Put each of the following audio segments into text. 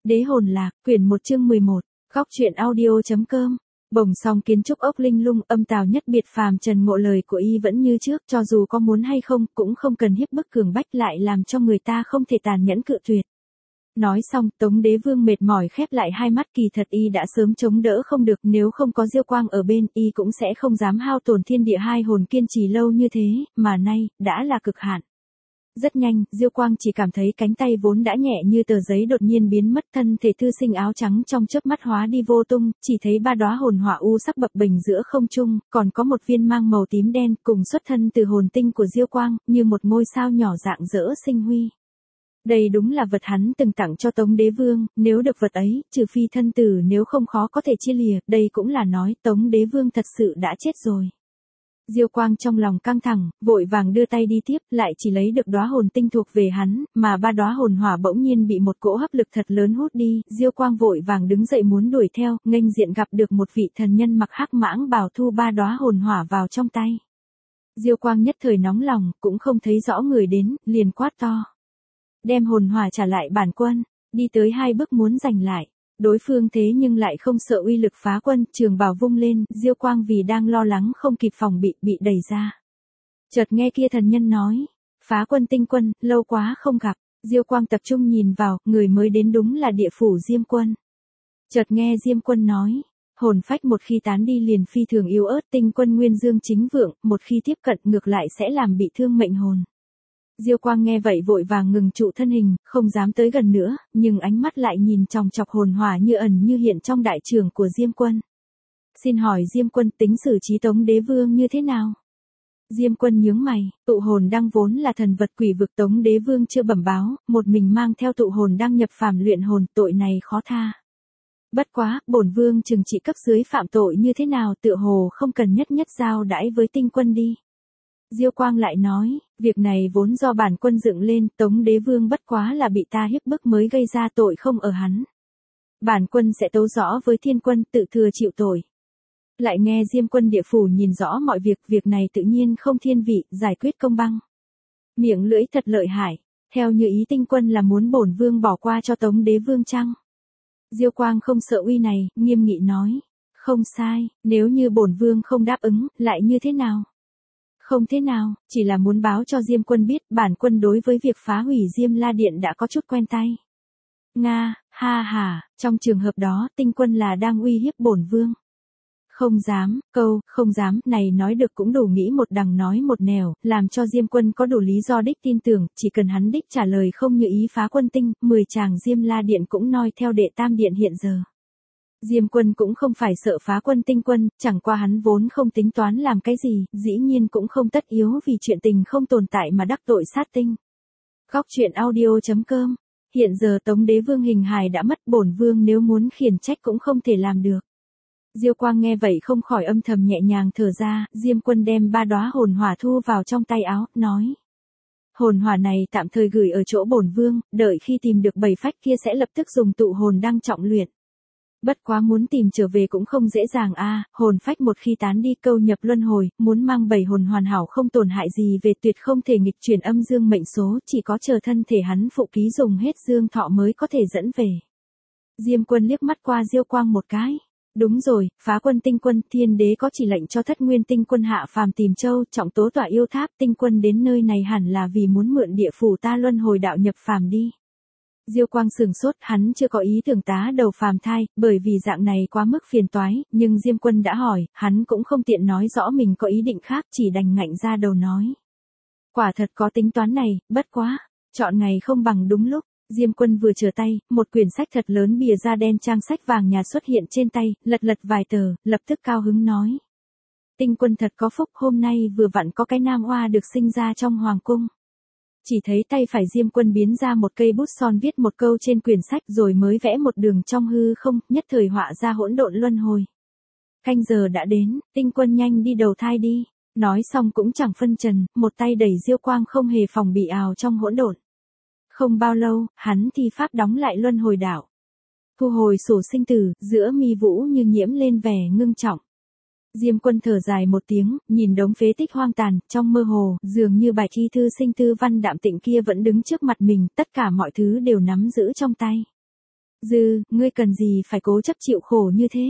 Đế hồn lạc, quyển 1 chương 11, góc truyện audio.com. Bồng song kiến trúc ốc linh lung, âm tào nhất biệt phàm trần ngộ lời của y vẫn như trước, cho dù có muốn hay không, cũng không cần hiếp bức cường bách lại làm cho người ta không thể tàn nhẫn cự tuyệt. Nói xong, Tống Đế Vương mệt mỏi khép lại hai mắt, kỳ thật y đã sớm chống đỡ không được, nếu không có Diêu Quang ở bên, y cũng sẽ không dám hao tổn thiên địa hai hồn kiên trì lâu như thế, mà nay, đã là cực hạn. Rất nhanh, Diêu Quang chỉ cảm thấy cánh tay vốn đã nhẹ như tờ giấy đột nhiên biến mất, thân thể thư sinh áo trắng trong chớp mắt hóa đi vô tung, chỉ thấy ba đóa hồn hỏa u sắc bập bềnh giữa không trung, còn có một viên mang màu tím đen cùng xuất thân từ hồn tinh của Diêu Quang, như một ngôi sao nhỏ rạng rỡ sinh huy. Đây đúng là vật hắn từng tặng cho Tống Đế Vương, nếu được vật ấy, trừ phi thân tử nếu không khó có thể chia lìa, đây cũng là nói Tống Đế Vương thật sự đã chết rồi. Diêu Quang trong lòng căng thẳng, vội vàng đưa tay đi tiếp, lại chỉ lấy được đóa hồn tinh thuộc về hắn, mà ba đóa hồn hỏa bỗng nhiên bị một cỗ hấp lực thật lớn hút đi, Diêu Quang vội vàng đứng dậy muốn đuổi theo, nghênh diện gặp được một vị thần nhân mặc hắc mãng bào thu ba đóa hồn hỏa vào trong tay. Diêu Quang nhất thời nóng lòng, cũng không thấy rõ người đến, liền quát to. Đem hồn hỏa trả lại bản quân, đi tới hai bước muốn giành lại. Đối phương thế nhưng lại không sợ uy lực phá quân, trường bào vung lên, Diêu Quang vì đang lo lắng không kịp phòng bị đẩy ra. Chợt nghe kia thần nhân nói, phá quân tinh quân, lâu quá không gặp, Diêu Quang tập trung nhìn vào, người mới đến đúng là địa phủ Diêm Quân. Chợt nghe Diêm Quân nói, hồn phách một khi tán đi liền phi thường yếu ớt, tinh quân nguyên dương chính vượng, một khi tiếp cận ngược lại sẽ làm bị thương mệnh hồn. Diêu Quang nghe vậy vội vàng ngừng trụ thân hình, không dám tới gần nữa, nhưng ánh mắt lại nhìn chòng chọc hồn hỏa như ẩn như hiện trong đại trường của Diêm Quân. Xin hỏi Diêm Quân tính xử trí Tống Đế Vương như thế nào? Diêm Quân nhướng mày, tụ hồn đăng vốn là thần vật quỷ vực, Tống Đế Vương chưa bẩm báo, một mình mang theo tụ hồn đăng nhập phàm luyện hồn, tội này khó tha. Bất quá, bổn vương trừng trị cấp dưới phạm tội như thế nào, tựa hồ không cần nhất giao đãi với tinh quân đi. Diêu Quang lại nói, việc này vốn do bản quân dựng lên, Tống Đế Vương bất quá là bị ta hiếp bức mới gây ra, tội không ở hắn. Bản quân sẽ tấu rõ với thiên quân, tự thừa chịu tội. Lại nghe Diêm Quân địa phủ nhìn rõ mọi việc này tự nhiên không thiên vị, giải quyết công bằng. Miệng lưỡi thật lợi hại, theo như ý tinh quân là muốn bổn vương bỏ qua cho Tống Đế Vương chăng? Diêu Quang không sợ uy này, nghiêm nghị nói, không sai, nếu như bổn vương không đáp ứng, lại như thế nào? Không thế nào, chỉ là muốn báo cho Diêm Quân biết, bản quân đối với việc phá hủy Diêm La Điện đã có chút quen tay. Nga, ha ha, trong trường hợp đó, tinh quân là đang uy hiếp bổn vương. Không dám, không dám, này nói được cũng đủ nghĩ một đằng nói một nẻo, làm cho Diêm Quân có đủ lý do đích tin tưởng, chỉ cần hắn đích trả lời không như ý phá quân tinh, 10 chàng Diêm La Điện cũng noi theo đệ tam điện hiện giờ. Diêm Quân cũng không phải sợ phá quân tinh quân, chẳng qua hắn vốn không tính toán làm cái gì, dĩ nhiên cũng không tất yếu vì chuyện tình không tồn tại mà đắc tội sát tinh. Góc truyện audio.com. Hiện giờ Tống Đế Vương hình hài đã mất, bổn vương nếu muốn khiển trách cũng không thể làm được. Diêu Quang nghe vậy không khỏi âm thầm nhẹ nhàng thở ra, Diêm Quân đem ba đóa hồn hỏa thu vào trong tay áo, nói. Hồn hỏa này tạm thời gửi ở chỗ bổn vương, đợi khi tìm được 7 phách kia sẽ lập tức dùng tụ hồn đăng trọng luyện. Bất quá muốn tìm trở về cũng không dễ dàng hồn phách một khi tán đi câu nhập luân hồi, muốn mang 7 hồn hoàn hảo không tổn hại gì về tuyệt không thể nghịch chuyển âm dương mệnh số, chỉ có chờ thân thể hắn phụ ký dùng hết dương thọ mới có thể dẫn về. Diêm Quân liếc mắt qua Diêu Quang một cái. Đúng rồi, phá quân tinh quân, thiên đế có chỉ lệnh cho Thất Nguyên tinh quân hạ phàm tìm châu, trọng tố tọa yêu tháp, tinh quân đến nơi này hẳn là vì muốn mượn địa phủ ta luân hồi đạo nhập phàm đi. Diêu Quang sừng sốt, hắn chưa có ý tưởng tá đầu phàm thai, bởi vì dạng này quá mức phiền toái, nhưng Diêm Quân đã hỏi, hắn cũng không tiện nói rõ mình có ý định khác, chỉ đành ngạnh ra đầu nói. Quả thật có tính toán này, bất quá, chọn ngày không bằng đúng lúc. Diêm Quân vừa trở tay, một quyển sách thật lớn bìa da đen trang sách vàng nhà xuất hiện trên tay, lật vài tờ, lập tức cao hứng nói. Tinh quân thật có phúc, hôm nay vừa vặn có cái nam oa được sinh ra trong hoàng cung. Chỉ thấy tay phải Diêm Quân biến ra một cây bút son viết một câu trên quyển sách rồi mới vẽ một đường trong hư không, nhất thời họa ra hỗn độn luân hồi. Canh giờ đã đến, tinh quân nhanh đi đầu thai đi. Nói xong cũng chẳng phân trần, một tay đẩy Diêu Quang không hề phòng bị ào trong hỗn độn. Không bao lâu, hắn thi pháp đóng lại luân hồi đạo. Thu hồi sổ sinh tử, giữa mi vũ như nhiễm lên vẻ ngưng trọng. Diêm Quân thở dài một tiếng, nhìn đống phế tích hoang tàn, trong mơ hồ, dường như bài thi thư sinh tư văn đạm tịnh kia vẫn đứng trước mặt mình, tất cả mọi thứ đều nắm giữ trong tay. Ngươi cần gì phải cố chấp chịu khổ như thế?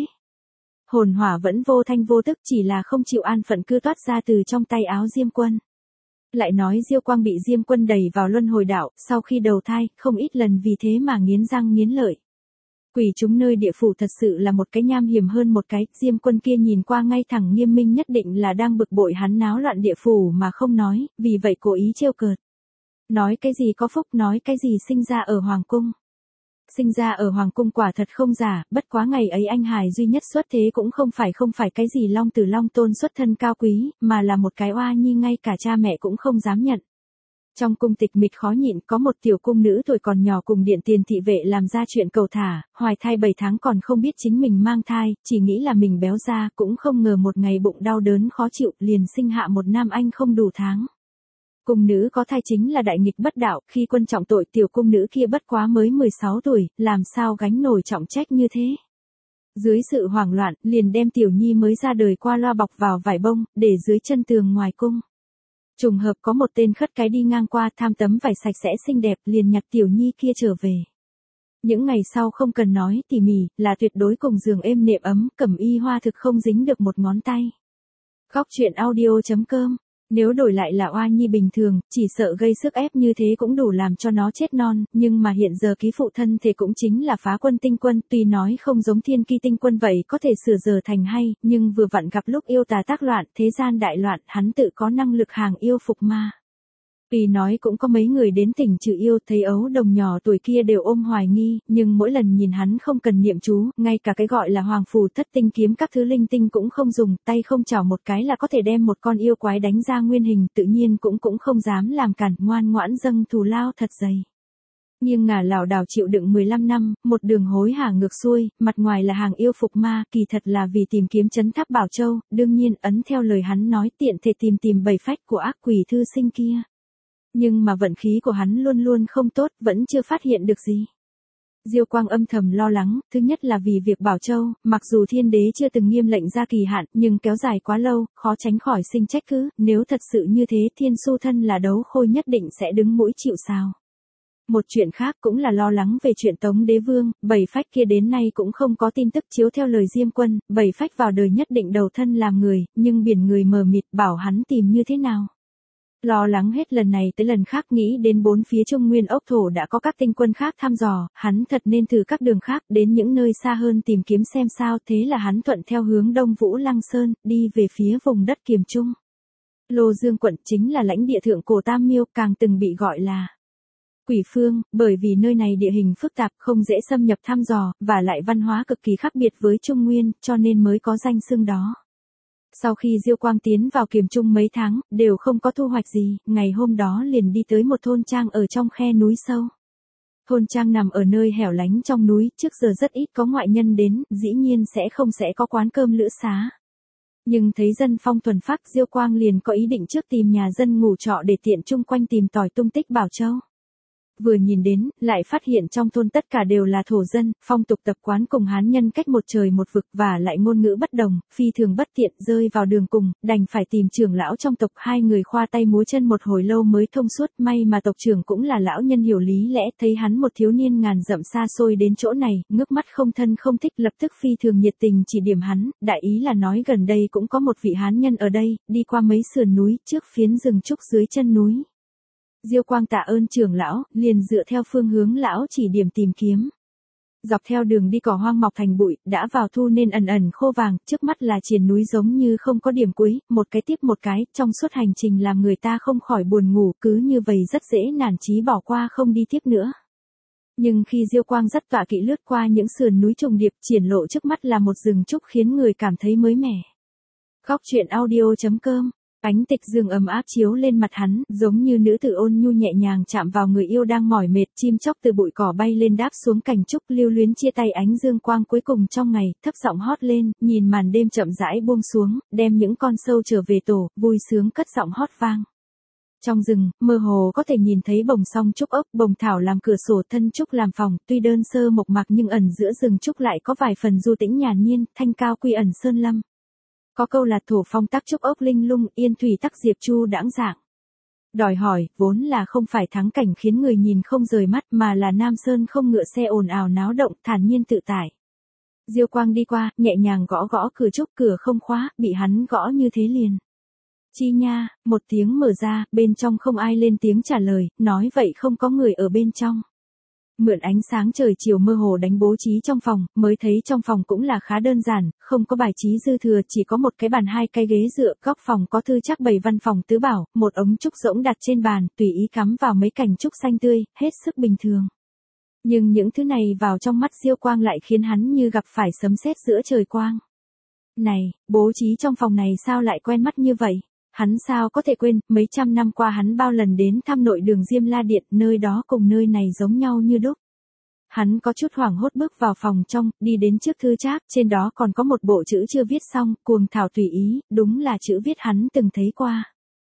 Hồn hỏa vẫn vô thanh vô tức, chỉ là không chịu an phận cứ toát ra từ trong tay áo Diêm Quân. Lại nói Diêu Quang bị Diêm Quân đẩy vào luân hồi đạo, sau khi đầu thai, không ít lần vì thế mà nghiến răng nghiến lợi. Quỷ chúng nơi địa phủ thật sự là một cái nham hiểm hơn một cái, Diêm Quân kia nhìn qua ngay thẳng nghiêm minh, nhất định là đang bực bội hắn náo loạn địa phủ mà không nói, vì vậy cố ý trêu cợt. Nói cái gì có phúc, nói cái gì sinh ra ở Hoàng Cung. Sinh ra ở Hoàng Cung quả thật không giả, bất quá ngày ấy anh hài duy nhất xuất thế cũng không phải cái gì Long Tử Long Tôn xuất thân cao quý, mà là một cái oa nhi ngay cả cha mẹ cũng không dám nhận. Trong cung tịch mịch khó nhịn, có một tiểu cung nữ tuổi còn nhỏ cùng điện tiền thị vệ làm ra chuyện cầu thả, hoài thai 7 tháng còn không biết chính mình mang thai, chỉ nghĩ là mình béo ra, cũng không ngờ một ngày bụng đau đớn khó chịu, liền sinh hạ một nam anh không đủ tháng. Cung nữ có thai chính là đại nghịch bất đạo, khi quân trọng tội tiểu cung nữ kia bất quá mới 16 tuổi, làm sao gánh nổi trọng trách như thế. Dưới sự hoảng loạn, liền đem tiểu nhi mới ra đời qua loa bọc vào vải bông, để dưới chân tường ngoài cung. Trùng hợp có một tên khất cái đi ngang qua, tham tấm vải sạch sẽ xinh đẹp, liền nhặt tiểu nhi kia trở về. Những ngày sau không cần nói tỉ mỉ, là tuyệt đối cùng giường êm nệm ấm, cẩm y hoa thực không dính được một ngón tay. Góc truyện audio.com. Nếu đổi lại là oa nhi bình thường, chỉ sợ gây sức ép như thế cũng đủ làm cho nó chết non, nhưng mà hiện giờ ký phụ thân thì cũng chính là Phá Quân tinh quân, tuy nói không giống Thiên Ki tinh quân vậy có thể sửa giờ thành hay, nhưng vừa vặn gặp lúc yêu tà tác loạn, thế gian đại loạn, hắn tự có năng lực hàng yêu phục ma. Vì nói cũng có mấy người đến tỉnh trừ yêu, thấy ấu đồng nhỏ tuổi kia đều ôm hoài nghi, nhưng mỗi lần nhìn hắn không cần niệm chú, ngay cả cái gọi là hoàng phù thất tinh kiếm các thứ linh tinh cũng không dùng, tay không chảo một cái là có thể đem một con yêu quái đánh ra nguyên hình, tự nhiên cũng không dám làm cản, ngoan ngoãn dâng thù lao thật dày. Nhưng ngả lảo đảo chịu đựng 15 năm, một đường hối hả ngược xuôi, mặt ngoài là hàng yêu phục ma, kỳ thật là vì tìm kiếm trấn tháp Bảo Châu, đương nhiên ấn theo lời hắn nói tiện thể tìm bảy phách của ác quỷ thư sinh kia. Nhưng mà vận khí của hắn luôn luôn không tốt, vẫn chưa phát hiện được gì. Diêu Quang âm thầm lo lắng, thứ nhất là vì việc Bảo Châu, mặc dù thiên đế chưa từng nghiêm lệnh ra kỳ hạn, nhưng kéo dài quá lâu, khó tránh khỏi sinh trách cứ, nếu thật sự như thế Thiên Su thân là đấu khôi nhất định sẽ đứng mũi chịu sào. Một chuyện khác cũng là lo lắng về chuyện Tống Đế Vương, bảy phách kia đến nay cũng không có tin tức, chiếu theo lời Diêm Quân, bảy phách vào đời nhất định đầu thân làm người, nhưng biển người mờ mịt, bảo hắn tìm như thế nào. Lo lắng hết lần này tới lần khác, nghĩ đến bốn phía Trung Nguyên ốc thổ đã có các tinh quân khác thăm dò, hắn thật nên thử các đường khác đến những nơi xa hơn tìm kiếm xem sao, thế là hắn thuận theo hướng Đông Vũ Lăng Sơn, đi về phía vùng đất Kiềm Trung. Lô Dương quận chính là lãnh địa thượng cổ Tam Miêu, càng từng bị gọi là Quỷ Phương, bởi vì nơi này địa hình phức tạp, không dễ xâm nhập thăm dò, và lại văn hóa cực kỳ khác biệt với Trung Nguyên, cho nên mới có danh xưng đó. Sau khi Diêu Quang tiến vào Kiềm Trung mấy tháng, đều không có thu hoạch gì, ngày hôm đó liền đi tới một thôn trang ở trong khe núi sâu. Thôn trang nằm ở nơi hẻo lánh trong núi, trước giờ rất ít có ngoại nhân đến, dĩ nhiên sẽ không có quán cơm lữ xá. Nhưng thấy dân phong thuần phác, Diêu Quang liền có ý định trước tìm nhà dân ngủ trọ để tiện chung quanh tìm tòi tung tích Bảo Châu. Vừa nhìn đến, lại phát hiện trong thôn tất cả đều là thổ dân, phong tục tập quán cùng Hán nhân cách một trời một vực, và lại ngôn ngữ bất đồng, phi thường bất tiện, rơi vào đường cùng, đành phải tìm trưởng lão trong tộc, hai người khoa tay múa chân một hồi lâu mới thông suốt, may mà tộc trưởng cũng là lão nhân hiểu lý lẽ, thấy hắn một thiếu niên ngàn dặm xa xôi đến chỗ này, ngước mắt không thân không thích, lập tức phi thường nhiệt tình chỉ điểm hắn, đại ý là nói gần đây cũng có một vị Hán nhân ở đây, đi qua mấy sườn núi, trước phiến rừng trúc dưới chân núi. Diêu Quang tạ ơn trưởng lão, liền dựa theo phương hướng lão chỉ điểm tìm kiếm. Dọc theo đường đi cỏ hoang mọc thành bụi, đã vào thu nên ẩn ẩn khô vàng, trước mắt là triền núi giống như không có điểm cuối, một cái tiếp một cái, trong suốt hành trình làm người ta không khỏi buồn ngủ, cứ như vậy rất dễ nản chí bỏ qua không đi tiếp nữa. Nhưng khi Diêu Quang dắt tọa kỵ lướt qua những sườn núi trùng điệp, triển lộ trước mắt là một rừng trúc khiến người cảm thấy mới mẻ. Góc truyện audio.com. Ánh tịch dương ấm áp chiếu lên mặt hắn, giống như nữ tử ôn nhu nhẹ nhàng chạm vào người yêu đang mỏi mệt, chim chóc từ bụi cỏ bay lên đáp xuống cành trúc, lưu luyến chia tay ánh dương quang cuối cùng trong ngày, thấp giọng hót lên, nhìn màn đêm chậm rãi buông xuống, đem những con sâu trở về tổ, vui sướng cất giọng hót vang. Trong rừng, mơ hồ có thể nhìn thấy bồng song trúc ốc, bồng thảo làm cửa sổ, thân trúc làm phòng, tuy đơn sơ mộc mạc nhưng ẩn giữa rừng trúc lại có vài phần du tĩnh nhàn nhiên, thanh cao quy ẩn sơn lâm. Có câu là thổ phong tắc trúc ốc linh lung, yên thủy tắc diệp chu đãng dạng. Đòi hỏi, vốn là không phải thắng cảnh khiến người nhìn không rời mắt mà là Nam Sơn không ngựa xe ồn ào náo động, thản nhiên tự tại. Diêu Quang đi qua, nhẹ nhàng gõ gõ cửa trúc, cửa không khóa, bị hắn gõ như thế liền. Chi nha, một tiếng mở ra, bên trong không ai lên tiếng trả lời, nói vậy không có người ở bên trong. Mượn ánh sáng trời chiều mơ hồ đánh bố trí trong phòng, mới thấy trong phòng cũng là khá đơn giản, không có bài trí dư thừa, chỉ có một cái bàn, hai cái ghế dựa, góc phòng có thư chắc bày văn phòng tứ bảo, một ống trúc rỗng đặt trên bàn, tùy ý cắm vào mấy cành trúc xanh tươi, hết sức bình thường. Nhưng những thứ này vào trong mắt Diêu Quang lại khiến hắn như gặp phải sấm sét giữa trời quang. Này, bố trí trong phòng này sao lại quen mắt như vậy? Hắn sao có thể quên, mấy trăm năm qua hắn bao lần đến thăm nội đường Diêm La Điện, nơi đó cùng nơi này giống nhau như đúc. Hắn có chút hoảng hốt bước vào phòng trong, đi đến trước thư trác, trên đó còn có một bộ chữ chưa viết xong, cuồng thảo tùy ý, đúng là chữ viết hắn từng thấy qua.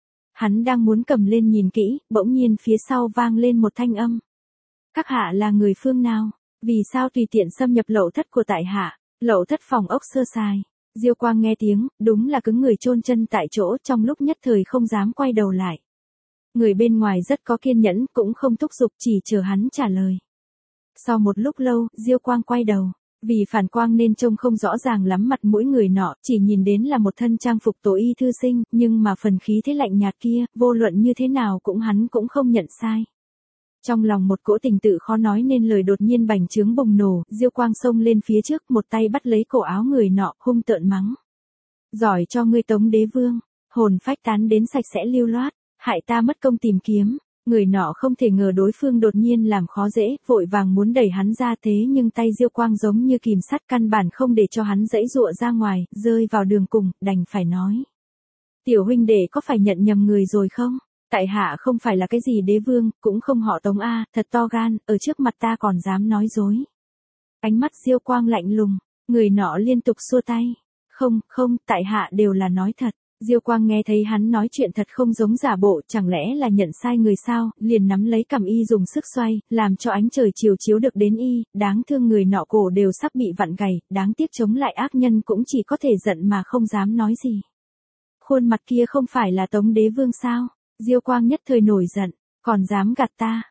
Hắn đang muốn cầm lên nhìn kỹ, bỗng nhiên phía sau vang lên một thanh âm. Các hạ là người phương nào? Vì sao tùy tiện xâm nhập lậu thất của tại hạ? Lậu thất phòng ốc sơ sài. Diêu Quang nghe tiếng, đúng là cứng người chôn chân tại chỗ, trong lúc nhất thời không dám quay đầu lại. Người bên ngoài rất có kiên nhẫn, cũng không thúc giục, chỉ chờ hắn trả lời. Sau một lúc lâu, Diêu Quang quay đầu. Vì phản quang nên trông không rõ ràng lắm mặt mũi người nọ, chỉ nhìn đến là một thân trang phục tổ y thư sinh, nhưng mà phần khí thế lạnh nhạt kia, vô luận như thế nào hắn cũng không nhận sai. Trong lòng một cỗ tình tự khó nói nên lời đột nhiên bành trướng bùng nổ, Diêu Quang xông lên phía trước, một tay bắt lấy cổ áo người nọ, hung tợn mắng. Giỏi cho ngươi Tống Đế Vương, hồn phách tán đến sạch sẽ lưu loát, hại ta mất công tìm kiếm. Người nọ không thể ngờ đối phương đột nhiên làm khó dễ, vội vàng muốn đẩy hắn ra, thế nhưng tay Diêu Quang giống như kìm sắt, căn bản không để cho hắn giãy giụa ra ngoài, rơi vào đường cùng, đành phải nói. Tiểu huynh đệ có phải nhận nhầm người rồi không? Tại hạ không phải là cái gì đế vương, cũng không họ Tống a, thật to gan, ở trước mặt ta còn dám nói dối. Ánh mắt Diêu Quang lạnh lùng, người nọ liên tục xua tay. Không, tại hạ đều là nói thật. Diêu Quang nghe thấy hắn nói chuyện thật không giống giả bộ, chẳng lẽ là nhận sai người sao, liền nắm lấy cằm y dùng sức xoay, làm cho ánh trời chiều chiếu được đến y, đáng thương người nọ cổ đều sắp bị vặn gầy, đáng tiếc chống lại ác nhân cũng chỉ có thể giận mà không dám nói gì. Khuôn mặt kia không phải là Tống Đế Vương sao? Diêu Quang nhất thời nổi giận, còn dám gạt ta,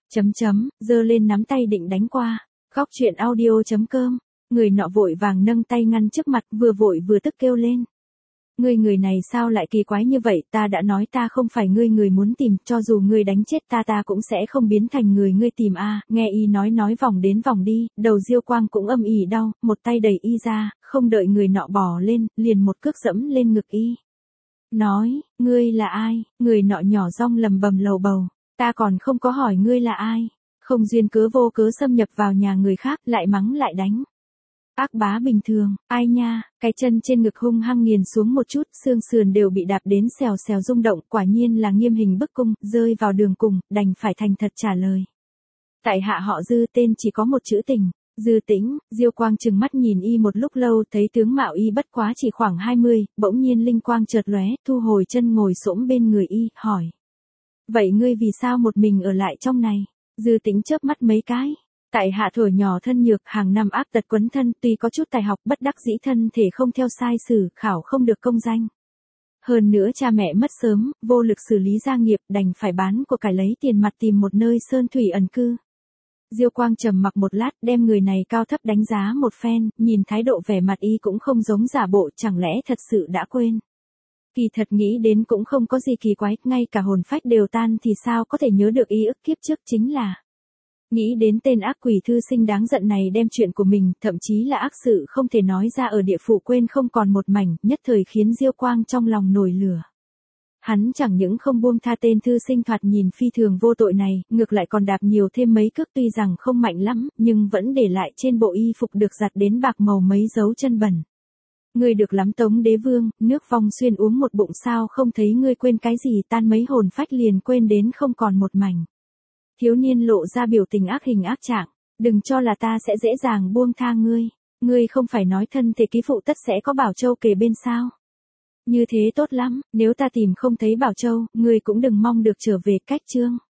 giơ lên nắm tay định đánh qua. Góc truyện audio.com, người nọ vội vàng nâng tay ngăn trước mặt, vừa vội vừa tức kêu lên. Người này sao lại kỳ quái như vậy, ta đã nói ta không phải người muốn tìm, cho dù ngươi đánh chết ta cũng sẽ không biến thành người ngươi tìm a. Nghe y nói vòng đến vòng đi, đầu Diêu Quang cũng âm ỉ đau, một tay đẩy y ra, không đợi người nọ bò lên, liền một cước dẫm lên ngực y. Nói, ngươi là ai? Người nọ nhỏ giọng lầm bầm lầu bầu, ta còn không có hỏi ngươi là ai, không duyên cớ vô cớ xâm nhập vào nhà người khác, lại mắng lại đánh. Ác bá bình thường, ai nha, cái chân trên ngực hung hăng nghiền xuống một chút, xương sườn đều bị đạp đến xèo xèo rung động, quả nhiên là nghiêm hình bức cung, rơi vào đường cùng, đành phải thành thật trả lời. Tại hạ họ Dư, tên chỉ có một chữ Tình. Dư Tĩnh. Diêu Quang trừng mắt nhìn y một lúc lâu, thấy tướng mạo y bất quá chỉ khoảng 20, bỗng nhiên linh quang chợt lóe, thu hồi chân ngồi xổm bên người y, hỏi. Vậy ngươi vì sao một mình ở lại trong này? Dư Tĩnh chớp mắt mấy cái. Tại hạ thuở nhỏ thân nhược, hàng năm ác tật quấn thân, tuy có chút tài học, bất đắc dĩ thân thể không theo sai sử, khảo không được công danh. Hơn nữa cha mẹ mất sớm, vô lực xử lý gia nghiệp, đành phải bán của cải lấy tiền mặt tìm một nơi sơn thủy ẩn cư. Diêu Quang trầm mặc một lát, đem người này cao thấp đánh giá một phen, nhìn thái độ vẻ mặt y cũng không giống giả bộ, chẳng lẽ thật sự đã quên. Kỳ thật nghĩ đến cũng không có gì kỳ quái, ngay cả hồn phách đều tan thì sao có thể nhớ được y ức kiếp trước chính là. Nghĩ đến tên ác quỷ thư sinh đáng giận này đem chuyện của mình, thậm chí là ác sự không thể nói ra ở địa phủ quên không còn một mảnh, nhất thời khiến Diêu Quang trong lòng nổi lửa. Hắn chẳng những không buông tha tên thư sinh thoạt nhìn phi thường vô tội này, ngược lại còn đạp nhiều thêm mấy cước, tuy rằng không mạnh lắm, nhưng vẫn để lại trên bộ y phục được giặt đến bạc màu mấy dấu chân bẩn. Ngươi được lắm Tống Đế Vương, nước vong xuyên uống một bụng sao không thấy ngươi quên cái gì, tan mấy hồn phách liền quên đến không còn một mảnh. Thiếu niên lộ ra biểu tình ác hình ác trạng, đừng cho là ta sẽ dễ dàng buông tha ngươi. Ngươi không phải nói thân thể ký phụ tất sẽ có Bảo Châu kề bên sao? Như thế tốt lắm, nếu ta tìm không thấy Bảo Châu, ngươi cũng đừng mong được trở về. Cách chương.